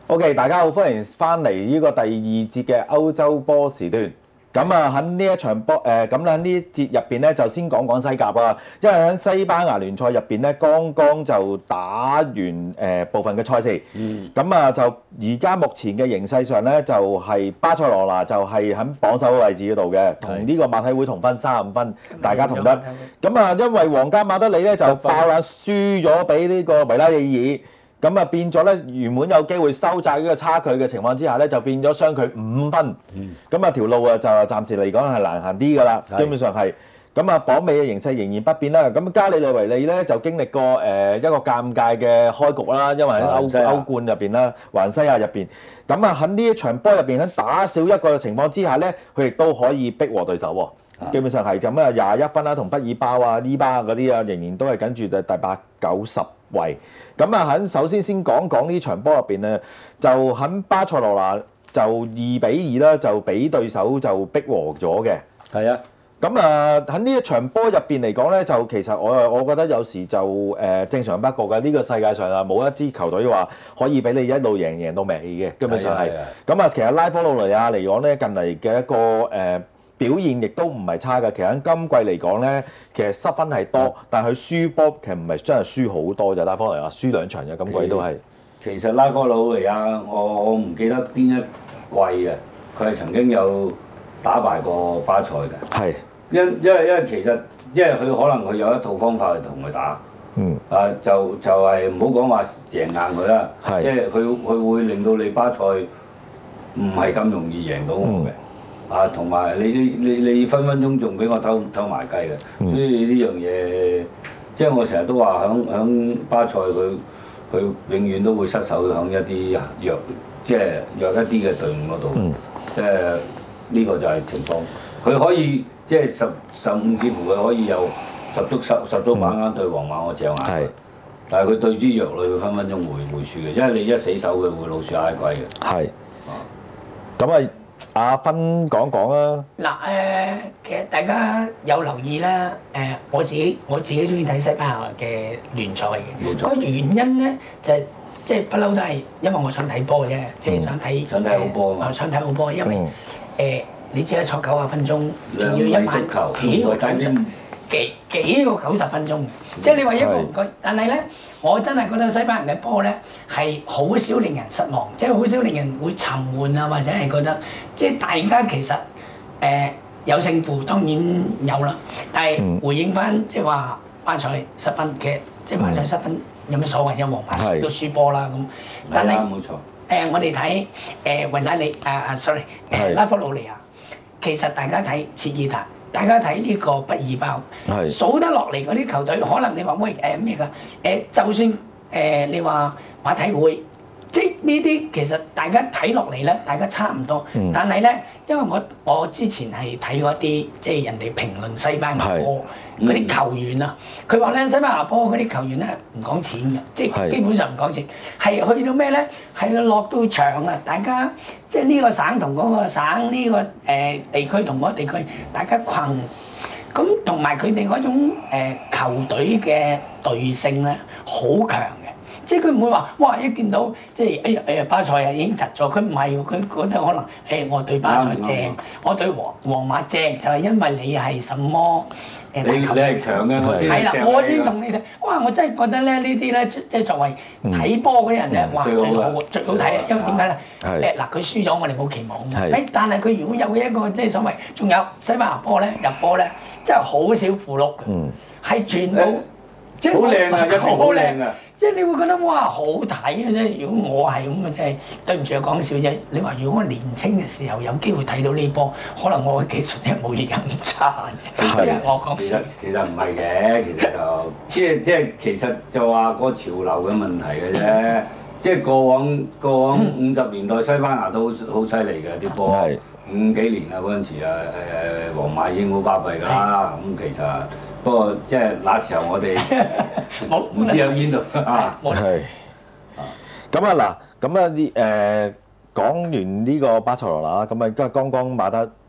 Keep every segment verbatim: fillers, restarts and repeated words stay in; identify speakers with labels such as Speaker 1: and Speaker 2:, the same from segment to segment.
Speaker 1: OK，大家好，歡迎翻嚟呢個第二節嘅歐洲波時段。咁啊喺呢一場波誒，咁喺呢一節入邊咧，就先講講西甲啊。因為喺西班牙聯賽入邊咧，剛剛就打完誒、呃、部分嘅賽事。嗯。咁啊，就而家目前嘅形勢上咧，就係、是、巴塞羅那就係喺榜首嘅位置嗰度嘅，同呢個馬體會同分三十五分，大家同得。咁啊，因為皇家馬德里咧就爆冷輸咗俾呢個維拉利爾。咁啊變咗咧，原本有機會收窄呢個差距嘅情況之下咧，就變咗相距五分。咁啊條路啊就暫時嚟講係難行啲㗎啦，基本上係。咁啊榜尾嘅形勢仍然不變啦。咁加里內維利咧就經歷過誒一個尷尬嘅開局啦，因為喺歐歐冠入邊啦，環西亞入邊。咁啊喺呢一場波入邊喺打少一個嘅情況之下咧，佢亦都可以逼和對手喎。基本上係咁啊廿一分啦，同畢爾包啊、伊巴嗰啲啊，仍然都係緊住第八九十位。咁啊，喺首先先講講呢場波入邊咧，就喺巴塞羅那就二比二啦，就俾對手就逼和咗嘅。
Speaker 2: 係啊。
Speaker 1: 咁啊喺呢一場波入邊嚟講咧，就其實我我覺得有時就誒、呃、正常不過嘅。呢、這個世界上啊，冇一支球隊話可以俾你一路贏贏到尾嘅，基本上係。咁啊，其實拉科魯尼亞嚟講咧，近嚟嘅一個誒。呃表現亦都唔係差嘅，其實喺今季嚟講咧，其實失分係多，但係佢輸波其實唔係真係輸好多就拉科魯尼亞輸兩場嘅今季都係。
Speaker 2: 其實拉科魯尼亞，我我唔記得邊一季嘅，佢係曾經有打敗過巴塞嘅。係。因因為因為其實因為佢可能佢有一套方法去同佢打。嗯。啊，就就係唔好講話贏硬佢啦，即係佢佢會令到你巴塞唔係咁容易贏到我嘅。嗯。啊，同埋你你你分分鐘仲俾我偷偷埋雞嘅，嗯、所以呢樣嘢，即係我成日都話響響巴塞佢佢永遠都會失手響一啲弱，即係弱一啲嘅隊伍嗰度，即係呢個就係情況。佢可以即係十十五，至乎佢可以有十足十十足把握對皇馬我隻眼，嗯、但係佢對啲弱旅佢分分鐘會會輸嘅，因為你一死手佢會老鼠嗌鬼嘅。係。
Speaker 1: 咁啊。阿芬講講啊！
Speaker 3: 嗱誒，其實大家有留意啦，誒我自己我自己中意睇西班牙嘅聯賽嘅。個原因咧就係即係不嬲都係因為我想睇波嘅啫，即係想睇
Speaker 2: 想睇好波啊嘛！
Speaker 3: 想睇好波，因為誒你只係坐九十分鐘，仲要一晚幾個九十幾幾個九十分鐘嘅，即係你話一個唔該，但係咧我真係覺得西班牙嘅波咧係好少令人失望，即係好少令人會沉悶啊，或者係覺得即係大家其實誒有勝負當然有啦，但係回應翻即係話巴塞失分，其實即係巴塞失分有咩所謂啫？皇馬都輸波啦咁，但係
Speaker 2: 冇錯
Speaker 3: 誒我哋睇誒維拉利啊啊 sorry 誒拉科魯尼亞，其實大家睇切爾達。大家睇呢個畢爾包，數得落嚟嗰啲球隊，可能你話喂誒咩㗎？誒、呃、就算誒、呃、你話馬體會，即係呢啲其實大家睇落嚟咧，大家差唔多。嗯、但係咧，因為我我之前係睇過一啲即係人哋評論西班牙波嗰啲球員啊，佢話咧西班牙波嗰啲球員咧唔講錢嘅，即係基本上唔講錢，係去到咩咧？係落到場啊！大家即係呢個省同嗰個省，呢、這個誒、呃、地區同嗰個地區，大家困。咁同埋佢哋嗰種、呃、球隊嘅隊性咧，好強嘅。即係佢唔會話，哇！一見到即係哎呀哎呀巴塞啊已經窒咗，佢唔係喎，佢覺得可能誒、哎、我對巴塞正，嗯、我對皇皇馬正，就係、是、因為你係什麼誒？
Speaker 2: 你你係強嘅，我先
Speaker 3: 係啦，我先同你睇。哇！我真係覺得咧，呢啲咧即係作為睇波嗰啲人咧，哇、嗯！最好最好睇啊！因為點解咧？誒嗱，佢輸咗，我哋冇期望嘅。誒，但係佢如果有一個即係所謂，仲有西班牙波咧入波咧，真係好少符碌嘅，係全部。即係
Speaker 2: 好靚啊！一定好靚啊！
Speaker 3: 即係你會覺得哇好睇嘅啫。如果我係咁嘅，即係對唔住啊講笑啫。你話如果我年青嘅時候有機會睇到呢波，可能我嘅技術真係冇而家咁差嘅。所以我講笑。
Speaker 2: 其實唔係嘅，其實就即係即係其實就話個潮流嘅問題嘅啫。即係過往過往五十年代西班牙都好犀利嘅啲波，五幾年啊嗰陣時啊誒皇馬已經好巴閉㗎啦。咁其實。不過即係那時候我哋冇唔知喺邊度啊！
Speaker 1: 係咁啊嗱，咁啊啲誒講完呢個巴塞羅那啦，咁啊今日剛剛馬德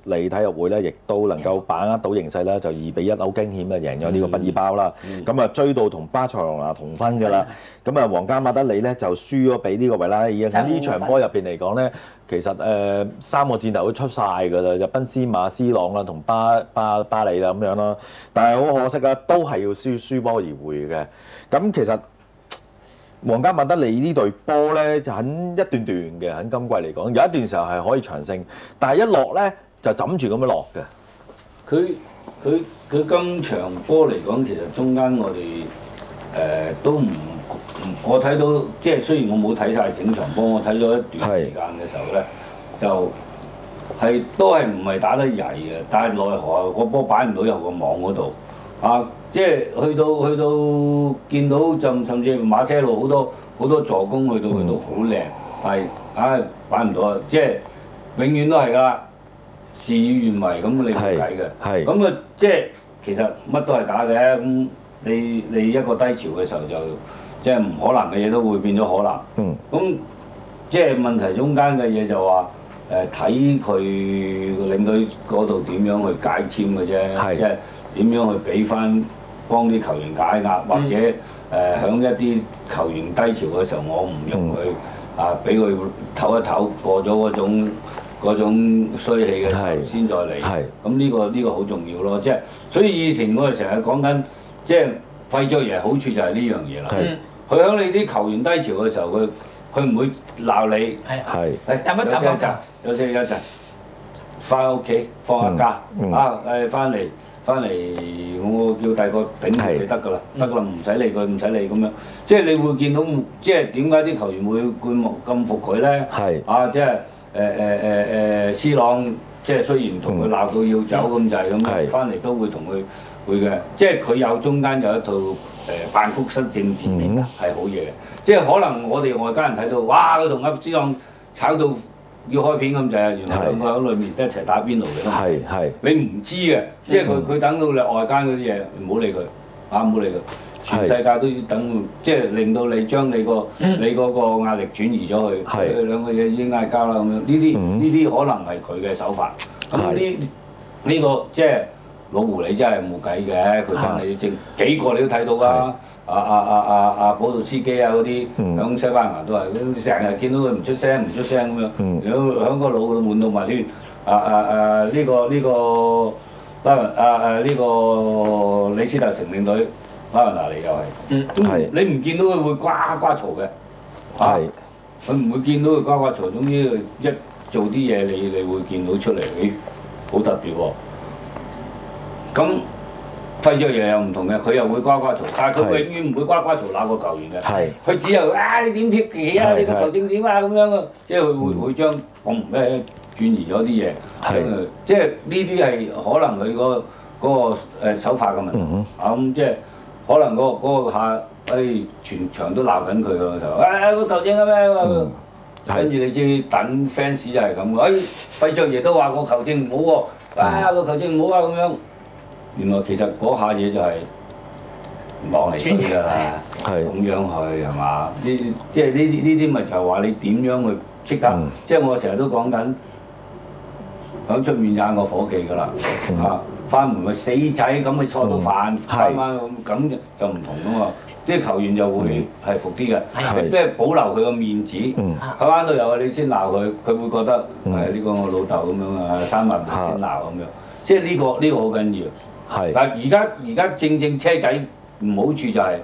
Speaker 1: 利體育會咧，亦都能夠把握到形勢啦，就二比一好驚險啊，贏咗呢個畢爾包啦。咁啊、嗯、追到同巴塞羅那同分㗎啦。咁啊皇家馬德里咧就輸咗俾呢個維拉利爾。喺呢場波入邊嚟講咧，其實誒、呃、三個箭頭都出晒㗎啦，就賓斯馬、斯朗啦同巴巴巴里啦咁樣啦。但係好可惜啊，都係要輸輸波而回嘅。咁其實皇家馬德里呢隊波咧就很一段段嘅，喺今季嚟講，有一段時候係可以長勝，但係一落咧就枕住咁樣落嘅。
Speaker 2: 佢佢佢今場波嚟講，其實中間我哋誒、呃、都唔唔，我睇到即係雖然我冇睇晒整場波，我睇咗一段時間嘅時候咧，是就係都係唔係打得曳嘅，但係奈何個波擺唔到入個網嗰度。啊！即係去到去到見到就甚至馬些路好多好多助攻去到去到好靚，但係唉擺唔到啊！即係永遠都係㗎，事與願違咁你冇計嘅。咁啊，即係其實乜都係假嘅。咁你你一個低潮嘅時候就即係唔可能嘅嘢都會變咗可能。嗯。咁即係問題中間嘅嘢就話誒睇佢領隊嗰度點樣去解簽嘅啫，即係。點樣去俾翻幫啲球員解壓，或者誒響、呃、一啲球員低潮嘅時候，我唔用佢、嗯、啊，俾佢唞一唞，過咗嗰種嗰種衰氣嘅時候先再嚟。咁呢、這個呢、這個好重要咯，即係所以以前我哋成日講緊，即係費爵爺好處就係呢樣嘢啦。佢響、嗯、你啲球員低潮嘅時候，佢佢唔會鬧你。係係，等一陣間，休息一陣，翻屋企放下假、嗯嗯、啊誒，翻嚟。翻嚟我叫第個頂佢得㗎啦，得㗎啦，唔使理佢，唔使理咁樣。即係你會見到，即係點解啲球員會會咁服佢咧？係是啊，即係誒誒誒誒，C 朗即係雖然同佢鬧到要走咁滯咁，翻嚟都會同佢會嘅。即係佢有中間有一套誒、呃、辦公室政治面係好嘢嘅。即係可能我哋外家人睇到，哇！佢同阿 C 朗炒到〜要開片咁就係，原來兩個喺裏面一齊打邊爐嘅都係，係你唔知嘅，即係佢佢等到你外間嗰啲嘢，唔好理佢，啊唔好理佢，全世界都要等，即係令到你將你個你嗰個壓力轉移咗去，佢兩個嘢已經嗌交啦咁樣，呢啲呢啲可能係佢嘅手法。咁呢呢個即係老狐狸真係冇計嘅，佢真係要正幾個你都睇到啊！啊啊啊啊啊！保杜司機啊嗰啲，響西班牙都係，成日見到佢唔出聲唔出聲咁樣，響響個腦度悶到埋亂。啊啊啊！呢個呢個拉文啊啊呢個李斯特城領隊拉文拿利又係，咁你唔見到佢會呱呱嘈嘅，係，佢唔會見到佢呱呱嘈，總之一做啲嘢你你會見到出嚟，咦，好特別喎。咁費爵爺又唔同嘅，佢又會呱呱嘈，但係佢永遠唔會呱呱嘈鬧個球員嘅。係，佢只有啊你點貼旗啊，你個球證點啊咁樣啊，即係佢會會將嘣咩轉移咗啲嘢。係，即係呢啲係可能佢嗰嗰個誒手法嘅問題。啊咁即係可能嗰嗰個下誒全場都鬧緊佢嘅時候，誒個球證啊咩？跟住你知等 fans 就係咁嘅，誒費爵爺都話個球證唔好喎，啊個球證唔好啊咁樣。原來其實嗰下嘢就係講嚟衰㗎啦，咁樣去係嘛？呢即係呢啲呢啲咪就係話你點樣去即刻？嗯、即係我成日都講緊響出面嗌個伙計㗎啦，嗯、啊翻門咪死仔咁，咪錯到飯翻翻咁，咁就唔同㗎嘛。即係球員就會係服啲嘅，即係保留佢個面子。喺翻到有你先鬧佢，佢會覺得係呢個我老豆咁樣啊，三萬先鬧咁樣。即係呢個呢個好緊要。係，但係而家而家正正車仔唔好處就係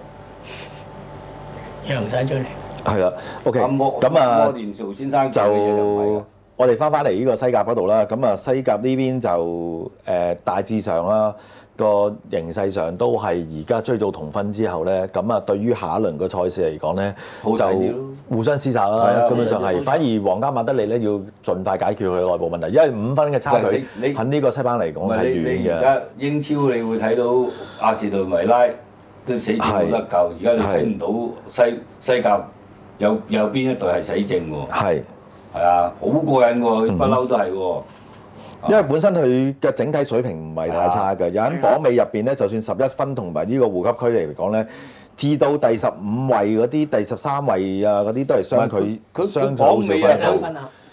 Speaker 3: 讓晒出嚟。
Speaker 1: 係啦 ，OK，咁啊，
Speaker 2: 摩連奴先生
Speaker 1: 就我哋翻返嚟呢個西甲嗰度啦。咁啊，西甲呢邊就誒、呃、大致上啦，個形勢上都係而家追到同分之後咧，咁啊對於下一輪個賽事嚟講咧，就互相廝殺啦。根本上係，反而皇家馬德里咧要盡快解決佢內部問題，因為五分嘅差距喺呢個西班牙嚟講係遠嘅。
Speaker 2: 而家英超你會睇到阿士頓維拉都死症冇得救，而家你睇唔到西西甲有有邊一隊係死症喎？係係啊，好過癮喎，不嬲都係喎。
Speaker 1: 因為本身佢嘅整體水平唔係太差嘅，有喺榜尾入邊咧，就算十一分同埋呢個護級區嚟講咧，至到第十五位嗰啲、第十三位啊嗰啲都係相距相距好少分數。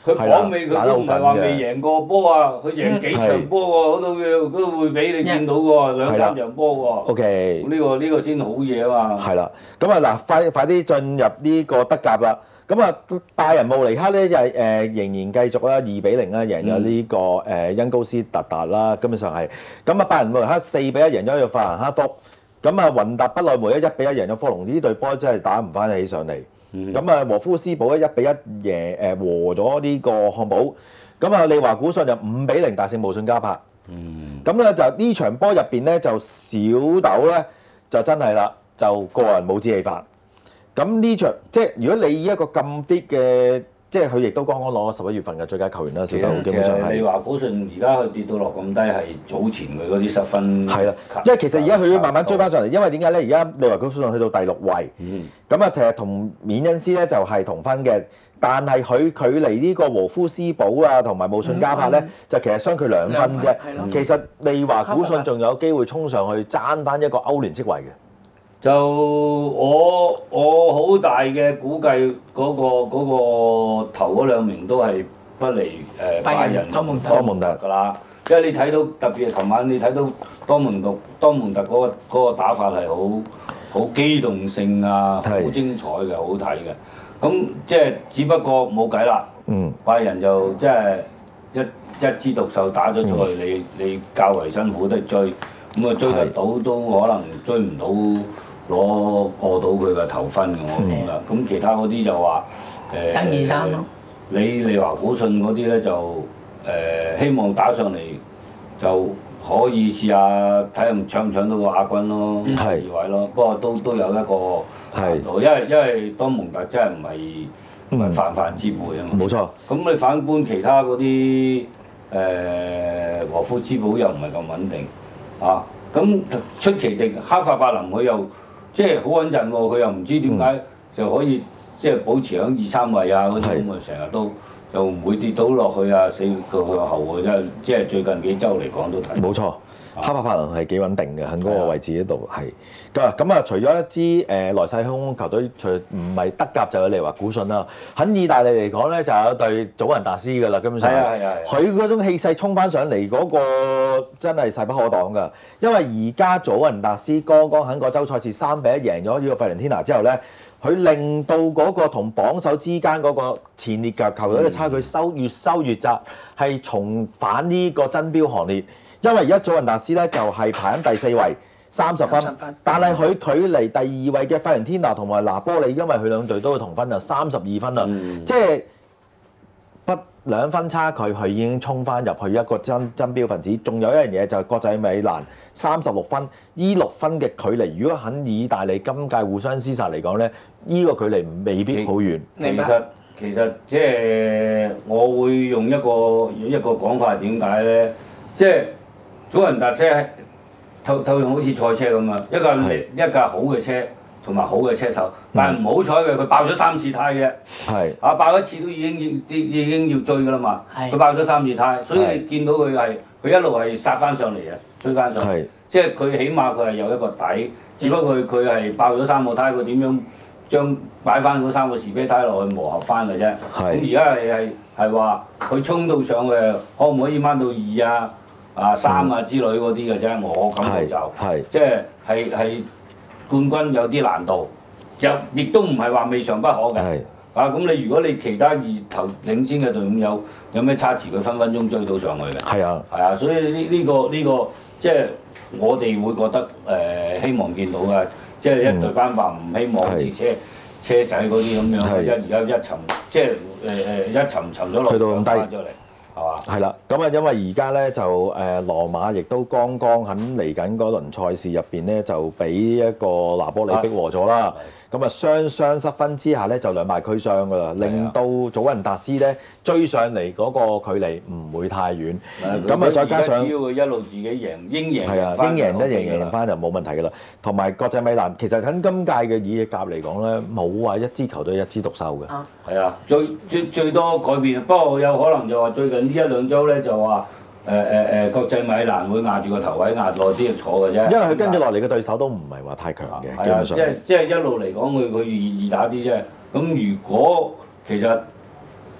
Speaker 2: 佢講尾佢都唔係話未贏過波啊，佢贏幾場波喎，嗰度都會俾你見到喎，兩三場波喎。
Speaker 1: O K，
Speaker 2: 呢個呢個先好嘢啊嘛。
Speaker 1: 係啦，咁啊嗱，快快啲進入呢個德甲啦。咁啊，拜仁慕尼黑咧就係誒仍然繼續啦，二比零啦，贏咗呢個誒恩高斯特達啦，基本上係。咁啊，拜仁慕尼黑四比一贏咗呢個法蘭克福。咁啊，雲達不萊梅咧一比一贏咗科隆，呢隊波真係打唔翻起上嚟。咁啊、嗯，和夫斯堡咧一比一贏誒和咗呢個漢堡。咁啊，利華古遜就五比零大勝慕遜加柏。咁咧、嗯、就呢場波入邊咧就小豆咧就真係啦，就個人冇支氣法。咁呢場即係如果你以一個咁 fit 嘅，即係佢亦都剛剛攞咗十一月份嘅最佳球員啦，小豆基本上係。
Speaker 2: 利華古遜而家佢跌到落咁低，係早前佢嗰啲失分。係啦，
Speaker 1: 因為其實而家佢要慢慢追翻上嚟，因為點解咧？而家利華古遜去到第六位，咁啊、嗯，其實同緬恩斯咧就係同分嘅，但係佢距離呢個和夫斯堡啊同埋慕遜加柏咧，嗯、就其實相距兩分啫。其實利華古遜仲有機會衝上去爭翻一個歐聯職位嘅。
Speaker 2: 就我我好大嘅估計，嗰、嗰個嗰、嗰個頭嗰兩名都係不離誒拜仁多蒙特多蒙特㗎啦。因為你睇到特別係琴晚你睇到多蒙特多蒙特嗰、嗰個嗰個打法係好好機動性啊，好是精彩嘅，好睇嘅。咁即係只不過冇計啦。嗯，拜仁就即係一一枝獨秀打咗出去，嗯、你你較為辛苦都係追，咁啊追得到都可能追唔到。攞過到佢嘅頭分嘅我覺得，咁、嗯、其他嗰啲就話誒，爭二三咯。你利華古遜嗰啲咧就誒、呃、希望打上嚟就可以試下睇下搶唔搶到個亞軍咯，第二、嗯、位咯。不過都都有一個難度，因為因為多蒙特真係唔係唔係泛泛之輩啊嘛。冇錯。咁你反觀其他嗰啲誒和夫斯堡又唔係咁穩定啊，咁出奇地哈法柏林佢又〜即係好穩陣喎，佢又唔知點解就可以即係保持喺二三位啊嗰啲咁啊，成日都又唔會跌到落去啊，死到去後喎，即係即係最近幾週嚟講都睇。冇錯，哈法柏林係幾穩定嘅喺嗰個位置嗰度係。咁咁啊，除咗一支誒來勢洶洶球隊，除唔係德甲就有利華古遜啦。喺意大利嚟講咧，就有隊祖雲達斯㗎啦，基本上。係啊係啊。佢嗰種氣勢衝翻上嚟嗰個真係勢不可擋㗎。因為而家祖雲達斯剛剛喺個週賽事三比一贏咗呢個費倫天拿之後咧，佢令到嗰個同榜首之間嗰個前列腳球隊嘅差距收越收越窄，係重返呢個爭標行列。因為而家祖雲達斯咧就係排喺第四位。三十分，但係佢距離第二位嘅費倫天拿同埋拿波里，因為佢兩隊都係同分啊，三十二分啦，嗯、即係不兩分差距，佢已經衝翻入去一個爭爭標分子。仲有一樣嘢就係國際米蘭三十六分，依六分嘅距離，如果喺意大利今屆互相廝殺嚟講咧，依、這個距離未必好遠。 其實其實即係我會用一個一個講法，點解咧？即係祖雲達斯係。透透用好似賽車咁啊！一架是一架好嘅車同埋好嘅車手，但係唔好彩嘅佢爆咗三次胎嘅。係是啊，爆一次都已經已已經要追㗎啦嘛。佢是爆咗三次胎，所以你見到佢係佢一路係殺翻上嚟嘅，追翻上嚟。是即係佢起碼佢係有一個底，只不過佢佢係爆咗三個胎，佢點樣將擺翻嗰三個士啤胎落去磨合翻嘅啫。咁而家係係係話佢衝到上去，可唔可以掹到二啊？啊三啊之類嗰啲嘅啫，我感覺就即係係係冠軍有啲難度，就亦都唔係話未嘗不可嘅。是啊咁你如果你其他二頭領先嘅隊伍有有咩差池，佢分分鐘追到上去嘅。係啊，係啊，所以呢、這、呢個呢、這個即係我哋會覺得誒、呃、希望見到嘅，即係一隊班霸唔希望好似車是車仔嗰啲咁樣，一而家一沉即係誒誒一沉沉咗落去上翻咗嚟。係嘛？係啦，咁啊，因為而家咧就誒羅馬亦都剛剛喺嚟緊嗰輪賽事入邊咧，就俾一個拿波里逼和咗啦。咁啊，雙雙失分之下咧，就兩敗俱傷㗎啦，令到祖雲達斯咧追上嚟嗰個距離唔會太遠。咁啊，再加上只要佢一路自己贏，應贏係啊，應贏得贏贏翻就冇問題㗎啦。同埋國際米蘭，其實喺今屆嘅意甲嚟講咧，冇話一支球隊一枝獨秀嘅。係啊，最最最多改變，不過有可能就話最近呢一兩週咧就話。誒誒誒，國際米蘭會壓住個頭位壓耐啲坐嘅啫，因為佢跟住落嚟嘅對手都唔係話太強嘅，基本上。即係即係一路嚟講，佢佢易易打啲啫。咁如果其實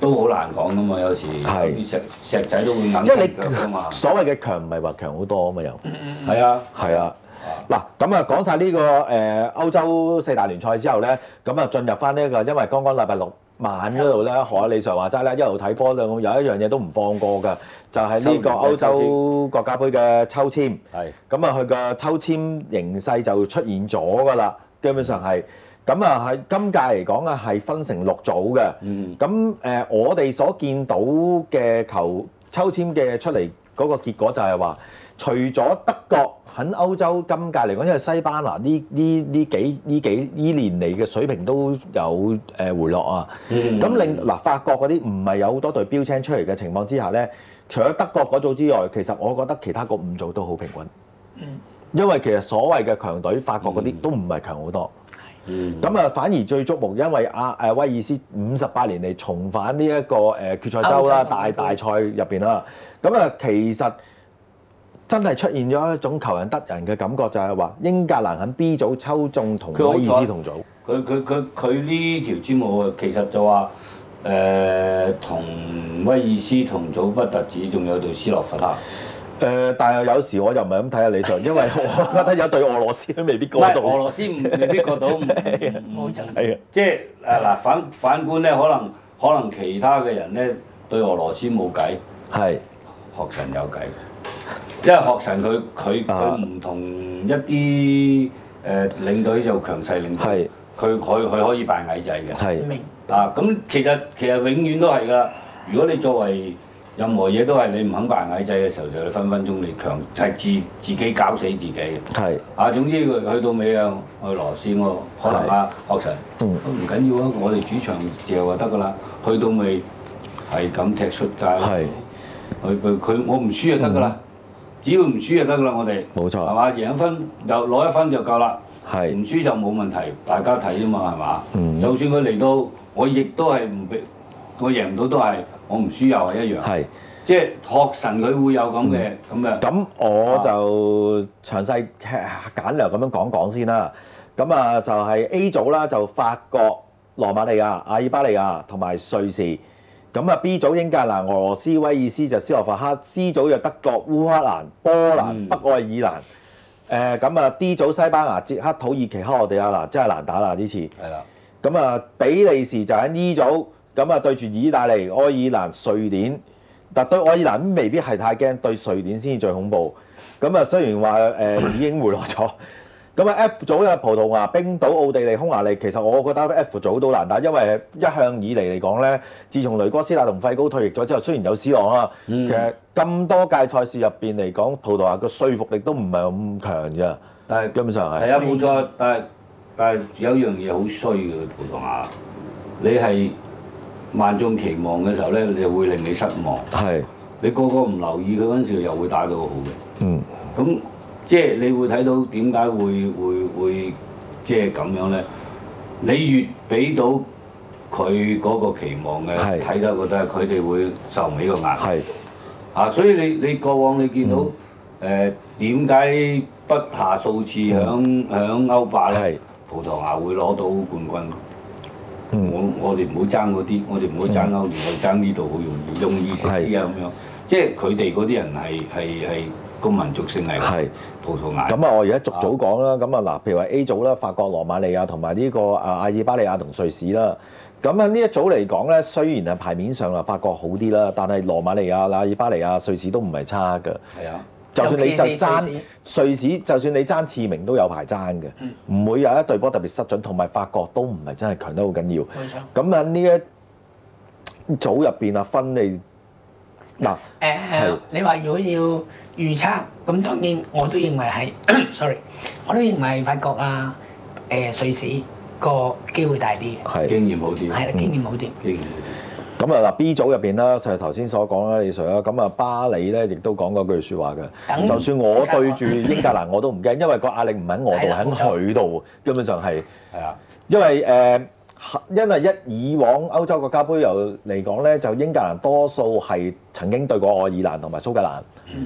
Speaker 2: 都好難講噶嘛，有時有啲石石仔都會硬
Speaker 1: 因為
Speaker 2: 腳噶嘛。
Speaker 1: 所謂嘅強唔係話強好多啊嘛又。
Speaker 2: 係啊，
Speaker 1: 係啊。嗱，咁啊講晒呢個誒、呃、歐洲四大聯賽之後咧，咁啊進入翻呢一個，因為剛剛禮拜六晚嗰度咧，何阿李 Sir 話齋咧，一路睇波咧，有一樣嘢都唔放過㗎，就係、是、呢個歐洲國家杯嘅抽籤。係。咁啊，佢個抽籤形勢就出現咗㗎啦，基本上係。咁啊喺今屆嚟講啊，係分成六組嘅。嗯。咁誒、呃，我哋所見到嘅球抽籤嘅出嚟嗰個結果就係話，除咗德國喺歐洲今屆嚟講，因為西班牙呢呢呢幾呢幾呢年嚟嘅水平都有誒回落啊。咁、嗯、令嗱法國嗰啲唔係有好多隊標青出嚟嘅情況之下咧，除咗德國嗰組之外，其實我覺得其他嗰五組都好平均。嗯。因為其實所謂嘅強隊，法國嗰啲都唔係強好多。嗯。咁啊，反而最矚目，因為阿誒威爾斯五十八年嚟重返呢一個誒決賽周啦，大大賽入邊啦。咁啊，其實真係出現咗一種求人得人嘅感覺，就係話英格蘭喺 B 組抽中同威爾斯同組。
Speaker 2: 佢佢佢佢呢條節目其實就話誒同威爾斯同組不特止，仲有隊斯洛伐克。
Speaker 1: 誒、呃，但係有時我又唔係咁睇啊，李 Sir，因為我覺得有隊俄羅斯都未必過到。
Speaker 2: 俄羅斯唔未必過到，
Speaker 3: 冇錯。
Speaker 1: 係啊，
Speaker 2: 即係誒嗱反反觀咧，可能可能其他嘅人咧對俄羅斯冇計，係學神有計。因為學神佢佢佢唔同一啲誒領隊就強勢領隊，佢佢佢可以扮矮仔嘅。係明嗱咁其實其實永遠都係㗎。如果你作為任何嘢都係你唔肯扮矮仔嘅時候，就你分分鐘你強係自自己搞死自己嘅。係啊，總之佢去到尾啊，去俄羅斯我可能啊學神都唔緊要啊，我哋主場自由就得㗎啦。去到尾係咁踢出街，係佢佢佢我唔輸就得㗎啦。只要唔輸就得㗎啦，我哋冇錯，係嘛？贏一分就攞一分就夠啦，係唔輸就冇問題，大家睇啊嘛，係嘛？嗯、就算佢嚟到，我亦都係唔俾，我贏唔到都係，我唔輸又係一樣，係即係學神佢會有咁嘅咁嘅。咁、嗯、我就詳細簡略咁樣講講先啦。咁啊就係 A 組啦，就法國、羅馬尼亞、阿爾巴尼亞同埋瑞士。咁啊 B 組英格蘭、俄羅斯、威爾斯就斯洛伐克 ，C 組就德國、烏克蘭、波蘭、嗯、北愛爾蘭。誒咁啊 D 組西班牙、捷克、土耳其、克羅地亞嗱，真係難打啦呢次。係啦。咁啊比利時就喺 E 組，咁啊對住意大利、愛爾蘭、瑞典。但對愛爾蘭未必係太驚，對瑞典先至最恐怖。咁啊雖然話誒、呃、已經回落咗。咁啊 F 組嘅葡萄牙、冰島、奧地利、匈牙利，其實我覺得 F 組都難打，因為一向以嚟嚟講咧，自從雷哥斯達同費高退役咗之後，雖然有 C 朗啊，嗯、其實咁多屆賽事入邊嚟講，葡萄牙個說服力都唔係咁強咋。但係根本上係係啊，冇錯，但係但係有一樣嘢好衰嘅葡萄牙，你係萬眾期望嘅時候咧，你就會令你失望。係你個個唔留意佢嗰陣時，又會打到好嘅。嗯，咁。即係你會睇到點解會會會即係咁樣咧？你越俾到佢嗰個期望嘅，睇得覺得佢哋會受唔起個壓力。係啊，所以你你過往你見到誒點解不下數次響響歐霸咧？葡萄牙會攞到冠軍。嗯、我我哋唔好爭嗰啲，我哋唔好爭歐聯，我哋爭呢度好容易，容易食啲啊咁樣。即係佢哋嗰啲人係係係。個民族性係葡萄牙。咁啊，我而家逐組講啦。咁啊嗱，譬如話 A 組啦，法國、羅馬尼亞同埋呢個啊阿爾巴尼亞同瑞士啦。咁啊呢一組嚟講咧，雖然係牌面上啊法國好啲啦，但係羅馬尼亞、阿爾巴尼亞、瑞士都唔係差㗎。係啊，就算你就爭瑞士，就算你爭次名都有排爭嘅，唔、嗯、會有一隊波特別失準，同埋法國都唔係真係強得好緊要。冇錯。咁啊呢一組入邊啊分你嗱誒，你話如果要預測咁當然我都認為係，sorry，我都認為法國啊、誒、呃、瑞士個機會大啲，係經驗好啲，係啦經驗好啲。經驗好啲。咁啊嗱 B 組入邊啦，就係頭先所講啦，李 Sir 啦，咁啊巴里咧亦都講嗰句説話嘅，就算我對住英格蘭我都唔驚，因為個壓力唔喺我度，喺佢度，根本上係係啊，因為誒。呃因為一以往歐洲國家杯又嚟講咧，就英格蘭多數係曾經對過愛爾蘭同埋蘇格蘭。誒、嗯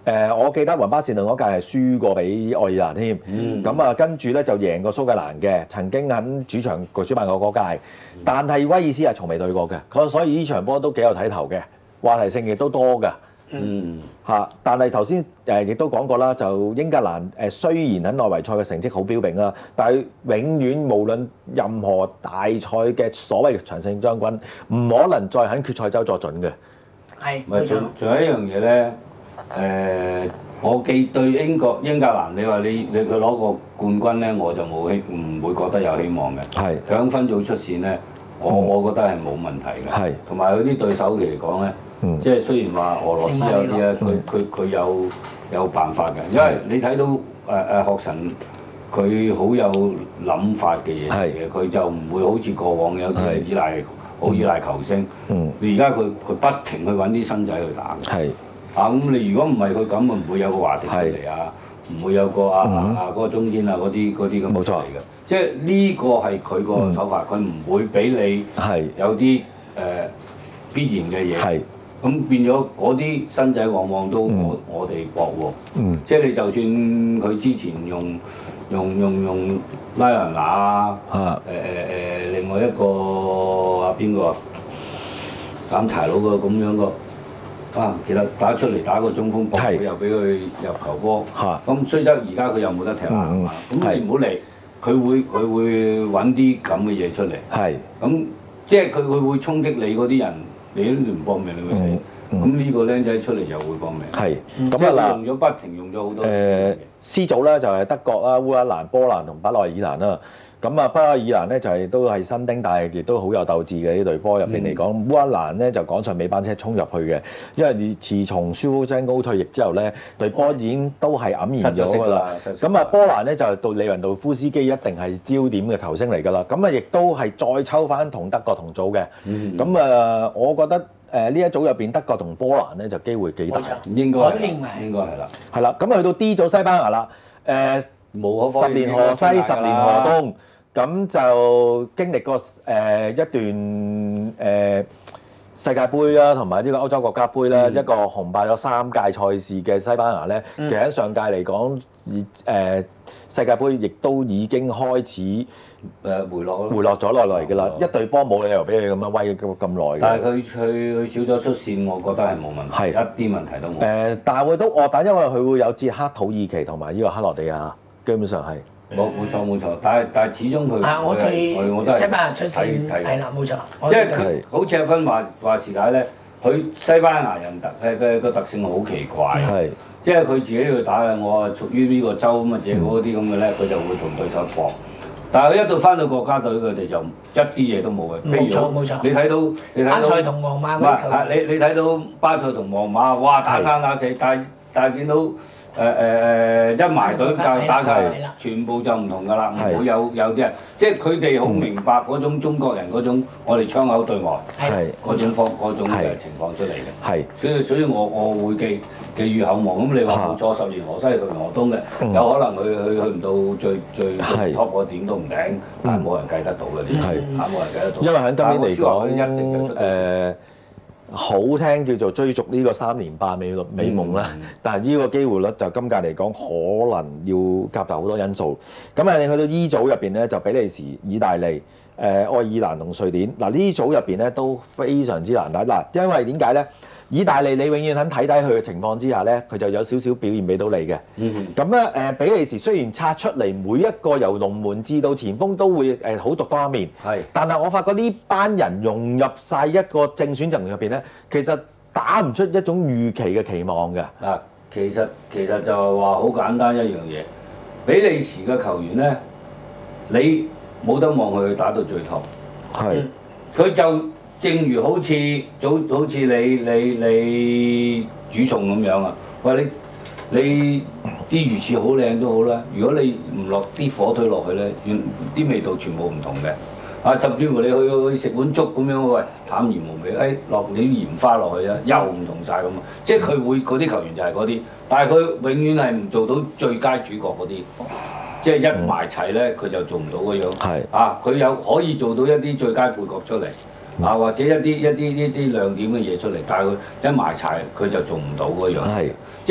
Speaker 1: 誒，我記得雲巴士頓嗰屆係輸過俾愛爾蘭添。咁啊，跟住咧就贏過蘇格蘭嘅，曾經喺主場個主辦過嗰屆。但係威爾斯係從未對過嘅，咁所以呢場波都幾有睇頭嘅，話題性亦都多㗎。嗯嚇，但係頭先誒亦都講過啦，就英格蘭誒雖然喺內圍賽嘅成績好標炳啦，但係永遠無論任何大賽嘅所謂長勝將軍，唔可能再喺決賽周作準嘅。
Speaker 3: 係。
Speaker 2: 咪仲仲有一樣嘢咧，誒，我記對英國英格蘭，你話你你佢攞個冠軍咧，我就冇希唔會覺得有希望嘅。係。佢喺分組出線咧，我我覺得係冇問題嘅。係。同埋佢啲對手嚟講咧。嗯、即係雖然話俄羅斯有啲咧，佢佢佢有有辦法嘅，因為你睇到誒誒、呃、學神佢好有諗法嘅嘢嚟嘅，佢就唔會好似過往有啲依賴好依賴球星。嗯、你而家佢佢不停去揾啲新仔去打嘅。係啊，咁你如果唔係佢咁，咪唔會有個華迪出嚟啊，唔會有個啊啊啊嗰個中堅啊嗰啲嗰啲咁出嚟嘅。即係呢個係佢個手法，佢唔、嗯、會俾你有啲誒、呃、必然嘅嘢。咁變咗嗰啲新仔往往都我、嗯、我哋搏喎，嗯、即係你就算佢之前用用用用拉蘭拿啊，誒誒誒，另外一個啊邊個斬柴佬個咁樣個啊，其實打出嚟打個中鋒，搏佢是又俾佢入球波，咁雖則而家佢又冇得踢啦，咁、嗯、你唔好嚟，佢會佢會揾啲咁嘅嘢出嚟，咁是即係佢佢會衝擊你嗰啲人。你都唔搏命，你會死。咁呢個僆仔出嚟又會搏命。係，咁啊嗱，用咗不停用咗好多。誒
Speaker 1: C 組咧就係德國啦、烏克蘭、波蘭同北愛爾蘭啦。咁啊，北愛爾蘭咧就係都係新丁，但係亦都好有鬥志嘅呢隊波入邊嚟講。烏克蘭咧就趕上尾班車衝入去嘅，因為自從舒夫真高退役之後咧，隊波已經都係黯然咗㗎啦。咁啊，波蘭咧就到利雲道夫斯基一定係焦點嘅球星嚟㗎啦。咁啊，亦都係再抽翻同德國同組嘅。咁啊，我覺得誒呢一組入邊德國同波蘭咧就機會幾大。
Speaker 2: 應該
Speaker 3: 我都認為
Speaker 2: 應該係啦。
Speaker 1: 係啦，咁去到 D 組西班牙啦，誒十年河西，十年河東。咁就經歷過誒、呃、一段誒、呃、世界盃啦，同埋呢個歐洲國家盃啦，嗯、一個雄霸咗三屆賽事嘅西班牙咧，嗯、其實喺上屆嚟講，誒、呃、世界盃亦都已經開始誒
Speaker 2: 回落
Speaker 1: 回落咗落嚟㗎啦。一隊波冇理由俾佢咁樣威咁耐。
Speaker 2: 但係佢佢佢少咗出線，我覺得係冇問題，是一啲問題都冇。誒、
Speaker 1: 呃，但係會都惡打，因為佢會有捷克、土耳其同埋呢個克羅地亞，基本上係。
Speaker 2: 冇冇錯冇錯，但係但係始終佢
Speaker 3: 啊，我對西班牙出線係啦冇錯，
Speaker 2: 因為佢好似阿芬話話時解咧，佢西班牙人特誒嘅個特性好奇怪，是即係佢自己去打嘅，我係屬於呢個州咁啊，者嗰啲咁嘅咧，佢就會同對手搏。但係佢一到翻到國家隊，佢哋就一啲嘢都冇嘅。
Speaker 3: 冇錯冇錯，
Speaker 2: 你睇到你睇到巴
Speaker 3: 塞同皇馬嗰球，
Speaker 2: 你你睇到巴塞同皇馬，哇打生打死，但係但係見到。誒誒誒一埋隊就打齊，全部就唔同㗎啦，唔會有有啲人，即係佢哋好明白嗰種中國人嗰種我哋槍口對外嗰種方嗰種嘅情況出嚟嘅。係，所以所以我我會寄寄予厚望。咁你話冇錯，十年河西十年河東嘅，有可能佢佢去唔到最最 top 嗰點都唔頂，但係冇人計得到嘅呢啲，嚇冇人計得到。
Speaker 1: 因為喺今年嚟講，誒。好聽叫做追逐呢個三連霸美美夢啦，嗯、但係呢個機會率就今屆嚟講可能要夾雜好多因素。咁啊，你去到 E 組入邊咧，就比利時、意大利、誒、呃、愛爾蘭同瑞典。嗱呢組入邊咧都非常之難打。嗱，因為點解咧？意大利你永遠喺睇低佢嘅情況之下咧，佢就有少少表現俾到你嘅。咁咧誒，比利時雖然拆出嚟每一個由龍門至到前鋒都會誒好獨當一面，係是。但係我發覺呢班人融入晒一個正選陣容入邊咧，其實打唔出一種預期嘅期望嘅。
Speaker 2: 嗱，其實其實就係話好簡單一樣嘢，比利時嘅球員咧，你冇得望佢打到最 top，係。佢是就正如好似早好似你你你煮餸咁樣啊！喂，你你啲魚翅好靚都好啦，如果你唔落啲火腿落去咧，啲味道全部唔同嘅。啊，甚至乎你去去食碗粥咁樣，喂，淡而無味，誒落啲鹽花落去啊，又唔同晒咁啊！即係佢會嗰啲球員就係嗰啲，但係佢永遠係唔做到最佳主角嗰啲，即係一埋齊咧，佢就做唔到嗰樣。係啊，佢有可以做到一啲最佳配角出嚟。啊，或者一啲一啲呢啲亮點嘅嘢出嚟，但係佢一埋柴佢就做唔到嗰樣。係是，即係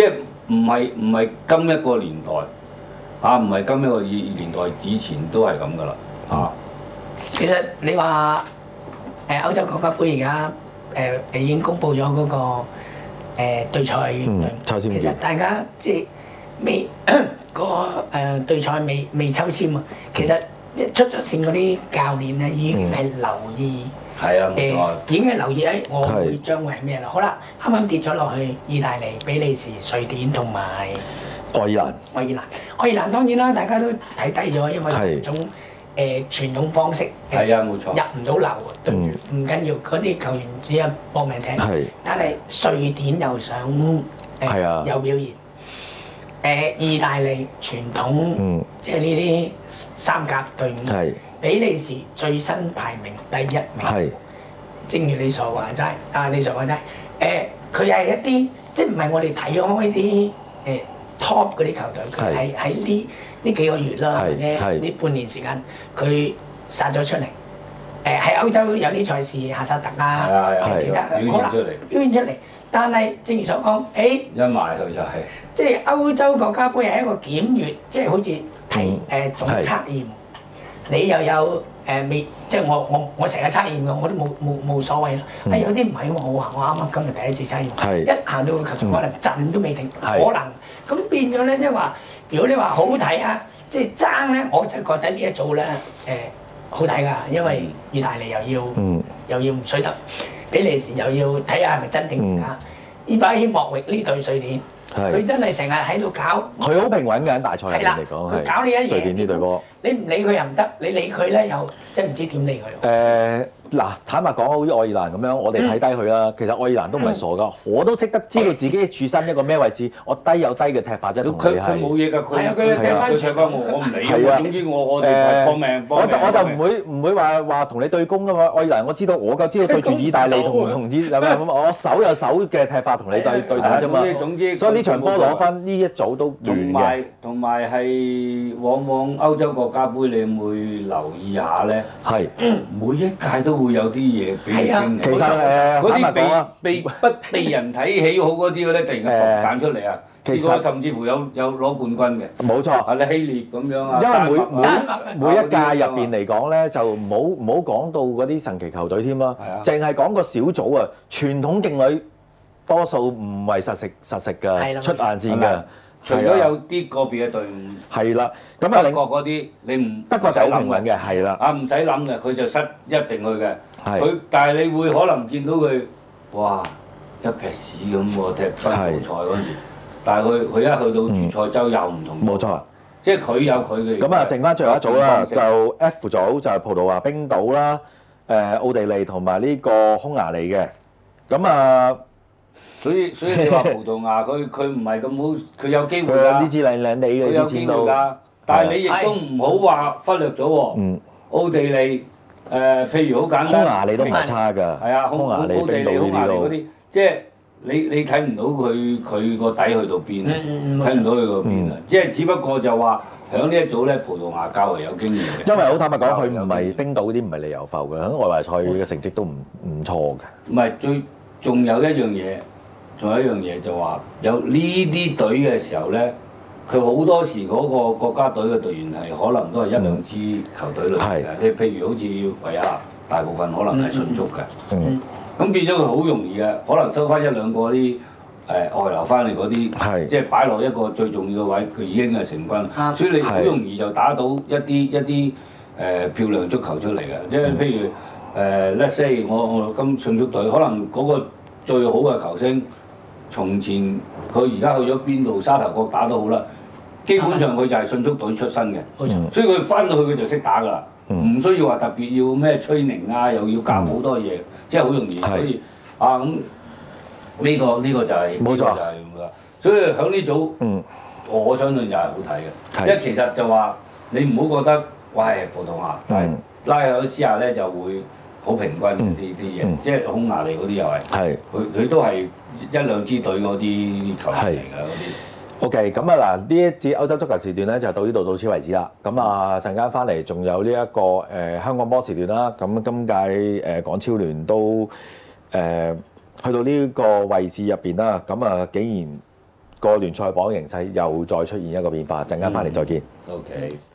Speaker 2: 唔係唔係今一個年代嚇，唔係今一個年代，以前都係咁噶啦嚇。
Speaker 3: 其實你話誒歐洲國家杯而家誒已經公布咗嗰個誒對賽隊伍，其實大家即係未個誒對賽未未抽籤啊。其實一出咗線嗰啲教練咧已經係留意，
Speaker 2: 係啊，冇錯，
Speaker 3: 已經係留意誒我會將會係咩啦。好啦，啱啱跌咗落去意大利、比利時、瑞典同埋
Speaker 1: 愛爾蘭。
Speaker 3: 愛爾蘭，愛爾蘭當然啦，大家都睇低咗，因為種誒傳統方式
Speaker 2: 係啊，冇錯，
Speaker 3: 入唔到流，對唔唔緊要，嗰啲球員只係搏命踢。但係瑞典又想誒有表現，誒意大利傳統即係呢啲三甲隊伍，比利時最新排名第一名。正如你所話齋，啊你所話齋，誒佢係一啲即係唔係我哋睇開啲誒 top 嗰啲球隊，佢係喺呢呢幾個月啦，或者呢半年時間，佢殺咗出嚟。誒喺歐洲有啲賽事，夏薩特啊，其他好難表現出嚟。但係正如所講，誒
Speaker 2: 一埋佢就係
Speaker 3: 即係歐洲國家杯係一個檢閲，即係好似提誒總測驗，你又有誒未？即係我我我成日測驗嘅，我都冇冇冇所謂啦。啊有啲唔係喎，我話我啱啱今日第一次測驗，一行到個球場可能陣都未定，可能咁變咗咧，即係話如果你話好睇啊，即係爭咧，我就覺得呢一組咧誒好睇㗎，因為意大利又要又要唔水特，比利時又要睇下係咪真定假。伊巴希莫域呢隊瑞典，佢真係成日喺度搞，
Speaker 1: 佢好平穩嘅喺大賽入面嚟講，
Speaker 3: 佢搞呢一嘢，
Speaker 1: 瑞典呢隊波，
Speaker 3: 你唔理佢又唔得，你理佢咧又即係唔知點理佢。
Speaker 1: 誒嗱，坦白講，好似愛爾蘭咁樣，我哋睇低佢啦。其實愛爾蘭都唔係傻噶，我都識得知道自己處身一個咩位置，我低有低嘅踢法啫。
Speaker 2: 佢佢冇嘢㗎，佢佢踢翻我，我唔理㗎。總之我我哋係搏命搏命。
Speaker 1: 我我就唔會唔會話話同你對攻㗎嘛。愛爾蘭我知道，我夠知道對住意大利同同之有咩咁，我手有手嘅踢法同你對對打啫嘛。
Speaker 2: 總之，
Speaker 1: 所以呢場波攞翻呢一組都完嘅。
Speaker 2: 同埋同埋係往往歐洲國家杯，你會留意下咧。係每一屆都會有啲嘢俾你傾嘅。其實誒，嗰啲被被不被人睇喜好嗰啲咧，突然間彈出嚟啊！試過甚至乎有有攞冠軍嘅。冇錯。啊，你希臘咁樣啊。
Speaker 1: 因為每每每一屆入邊嚟講咧，就唔好唔好講到嗰啲神奇球隊添啦。係啊。淨係講個小組啊，傳統勁旅多數唔係實食實食㗎，出硬線㗎。
Speaker 2: 除咗有啲個別嘅隊伍，
Speaker 1: 係啦，咁啊，
Speaker 2: 德國嗰啲你唔
Speaker 1: 德國就好平穩嘅，係啦，
Speaker 2: 啊唔使諗嘅，佢就失一定去嘅。佢但係你會可能見到佢，哇一撇屎咁喎，踢分組賽嗰陣時，但係佢佢一去到決賽周又唔同。冇錯，即係佢有佢嘅。
Speaker 1: 咁啊，剩翻最後一組啦，就 F 組就係葡萄牙、冰島啦，誒奧地利同埋呢個匈牙利嘅，咁啊。
Speaker 2: 所以所以你話葡萄牙佢佢唔係咁好，佢有機會㗎。
Speaker 1: 呢支靚靚地嘅，
Speaker 2: 佢有機會㗎。但係你亦都唔好話忽略咗喎。嗯。奧地利誒，譬如好簡單。
Speaker 1: 匈牙利都唔係差㗎。
Speaker 2: 係啊，匈牙利、奧地利、匈牙利嗰啲，即係你你睇唔到佢佢個底去到邊，睇唔到佢個邊啊！即係只不過就話響呢一組咧，葡萄牙較為有經驗嘅。
Speaker 1: 因為好坦白講，佢唔係冰島嗰啲唔係理由浮嘅，喺外圍賽嘅成績都唔唔錯嘅。
Speaker 2: 唔係最仲有一樣嘢。仲有一樣嘢就話有呢啲隊嘅時候咧，佢好多時嗰個國家隊嘅隊員係可能都係一兩支球隊嚟嘅。你譬如好似維亞，大部分可能係迅速嘅。嗯。咁變咗佢好容易嘅，可能收翻一兩個啲誒外流翻嚟嗰啲，即係擺落一個最重要嘅位，佢已經係成軍。所以你好容易就打到一啲一啲誒漂亮足球出嚟嘅。即係譬如誒 let's say 我我今迅速隊可能嗰個最好嘅球星。從前佢而家去咗邊度沙頭角打都好啦，基本上佢就係迅速隊出身嘅，嗯、所以佢翻到去佢就識打㗎啦，唔、嗯、需要話特別要咩吹寧啊，又要教好多嘢，嗯、即係好容易。是所以啊咁呢、呢個呢、呢個就係冇錯，就係咁啦。所以喺呢組，嗯、我相信就係好睇嘅，是因為其實就話你唔好覺得哇係葡萄牙，但係拉去之下咧就會好平均呢啲嘢，嗯、即係匈牙利嗰啲又係，佢佢都係。一兩支隊嗰啲球員嚟㗎嗰啲。
Speaker 1: OK，咁啊嗱，呢一節歐洲足球時段咧就到呢度到此為止啦。咁啊陣間翻嚟仲有呢、這、一個誒、呃、香港波時段啦。咁今屆誒、呃、港超聯都誒、呃、去到呢個位置入邊啦。咁啊竟然個聯賽榜形勢又再出現一個變化。陣間翻嚟再見。
Speaker 2: OK。